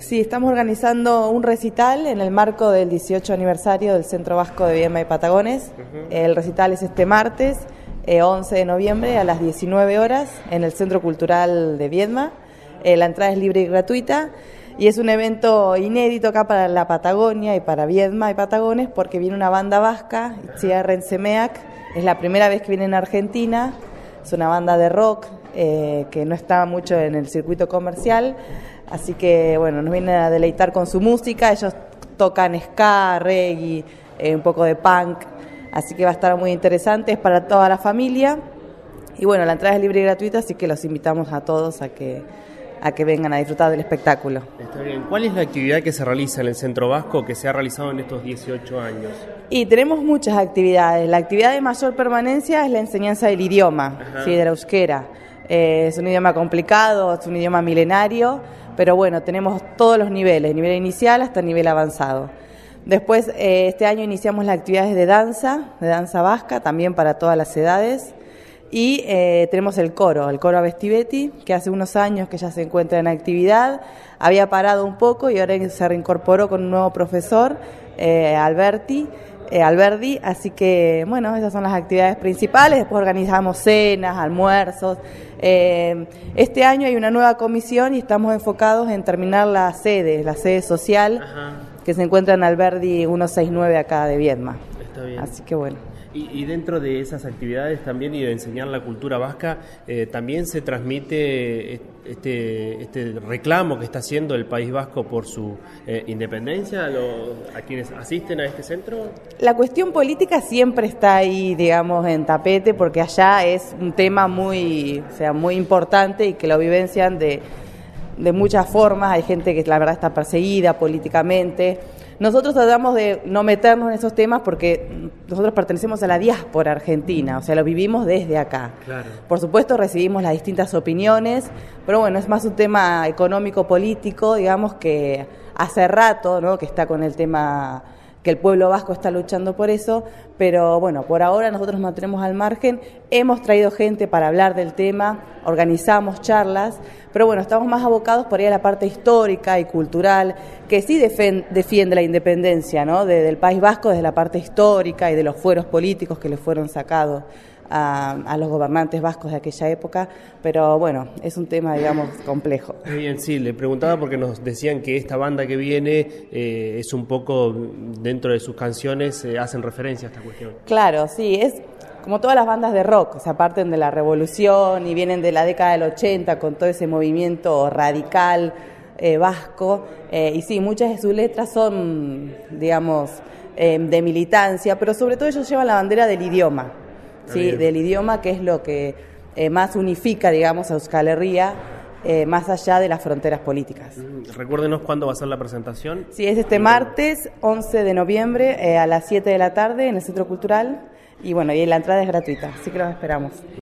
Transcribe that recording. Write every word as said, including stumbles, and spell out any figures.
Sí, estamos organizando un recital en el marco del dieciocho aniversario del Centro Vasco de Viedma y Patagones. Uh-huh. El recital es este martes, eh, once de noviembre, a las diecinueve horas, en el Centro Cultural de Viedma. Eh, la entrada es libre y gratuita, y es un evento inédito acá para la Patagonia y para Viedma y Patagones, porque viene una banda vasca, Itziar Rentzemeak. Es la primera vez que viene en Argentina. Es una banda de rock eh, que no está mucho en el circuito comercial. Así que, bueno, nos vienen a deleitar con su música. Ellos tocan ska, reggae, eh, un poco de punk. Así que va a estar muy interesante, es para toda la familia. Y bueno, la entrada es libre y gratuita, así que los invitamos a todos a que, a que vengan a disfrutar del espectáculo. Está bien. ¿Cuál es la actividad que se realiza en el Centro Vasco, que se ha realizado en estos dieciocho años? Y tenemos muchas actividades. La actividad de mayor permanencia es la enseñanza del idioma, ¿sí? De la euskera. Eh, es un idioma complicado, es un idioma milenario, pero bueno, tenemos todos los niveles, nivel inicial hasta nivel avanzado. Después, eh, este año iniciamos las actividades de danza, de danza vasca, también para todas las edades. Y eh, tenemos el coro, el coro Abestibeti, que hace unos años que ya se encuentra en actividad. Había parado un poco y ahora se reincorporó con un nuevo profesor, eh, Alberti, eh, Alberdi. Así que, bueno, esas son las actividades principales. Después organizamos cenas, almuerzos. Eh, este año hay una nueva comisión y estamos enfocados en terminar la sede, la sede social. Ajá. Que se encuentra en Alberdi ciento sesenta y nueve acá de Viedma. Está bien. Así que bueno. Y, y dentro de esas actividades también y de enseñar la cultura vasca, eh, también se transmite este, este reclamo que está haciendo el País Vasco por su eh, independencia a, lo, a quienes asisten a este centro. La cuestión política siempre está ahí, digamos, en tapete, porque allá es un tema muy, o sea, muy importante y que lo vivencian de, de muchas formas. Hay gente que la verdad está perseguida políticamente. Nosotros tratamos de no meternos en esos temas porque nosotros pertenecemos a la diáspora argentina, o sea, lo vivimos desde acá. Claro. Por supuesto recibimos las distintas opiniones, pero bueno, es más un tema económico-político, digamos, que hace rato, ¿no?, que está con el tema, que el pueblo vasco está luchando por eso, pero bueno, por ahora nosotros nos mantenemos al margen. Hemos traído gente para hablar del tema, organizamos charlas, pero bueno, estamos más abocados por ahí a la parte histórica y cultural, que sí defen- defiende la independencia, ¿no?, de, del País Vasco desde la parte histórica y de los fueros políticos que le fueron sacados a, a los gobernantes vascos de aquella época, pero bueno, es un tema, digamos, complejo. Muy bien, sí, le preguntaba porque nos decían que esta banda que viene eh, es un poco, dentro de sus canciones, eh, hacen referencia a esta cuestión. Claro, sí, es como todas las bandas de rock, o sea, parten de la revolución y vienen de la década del ochenta con todo ese movimiento radical eh, vasco, eh, y sí, muchas de sus letras son, digamos, eh, de militancia, pero sobre todo ellos llevan la bandera del idioma, ¿sí? Del idioma, que es lo que eh, más unifica, digamos, a Euskal Herria, eh, más allá de las fronteras políticas. Recuérdenos cuándo va a ser la presentación. Sí, es este martes, once de noviembre, eh, a las siete de la tarde en el Centro Cultural. Y bueno, y la entrada es gratuita, así que los esperamos.